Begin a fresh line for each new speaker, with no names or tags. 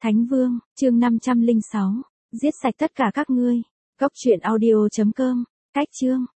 Thánh Vương, chương 506. Giết sạch tất cả các ngươi. Cốc truyện audio.com. Cách chương.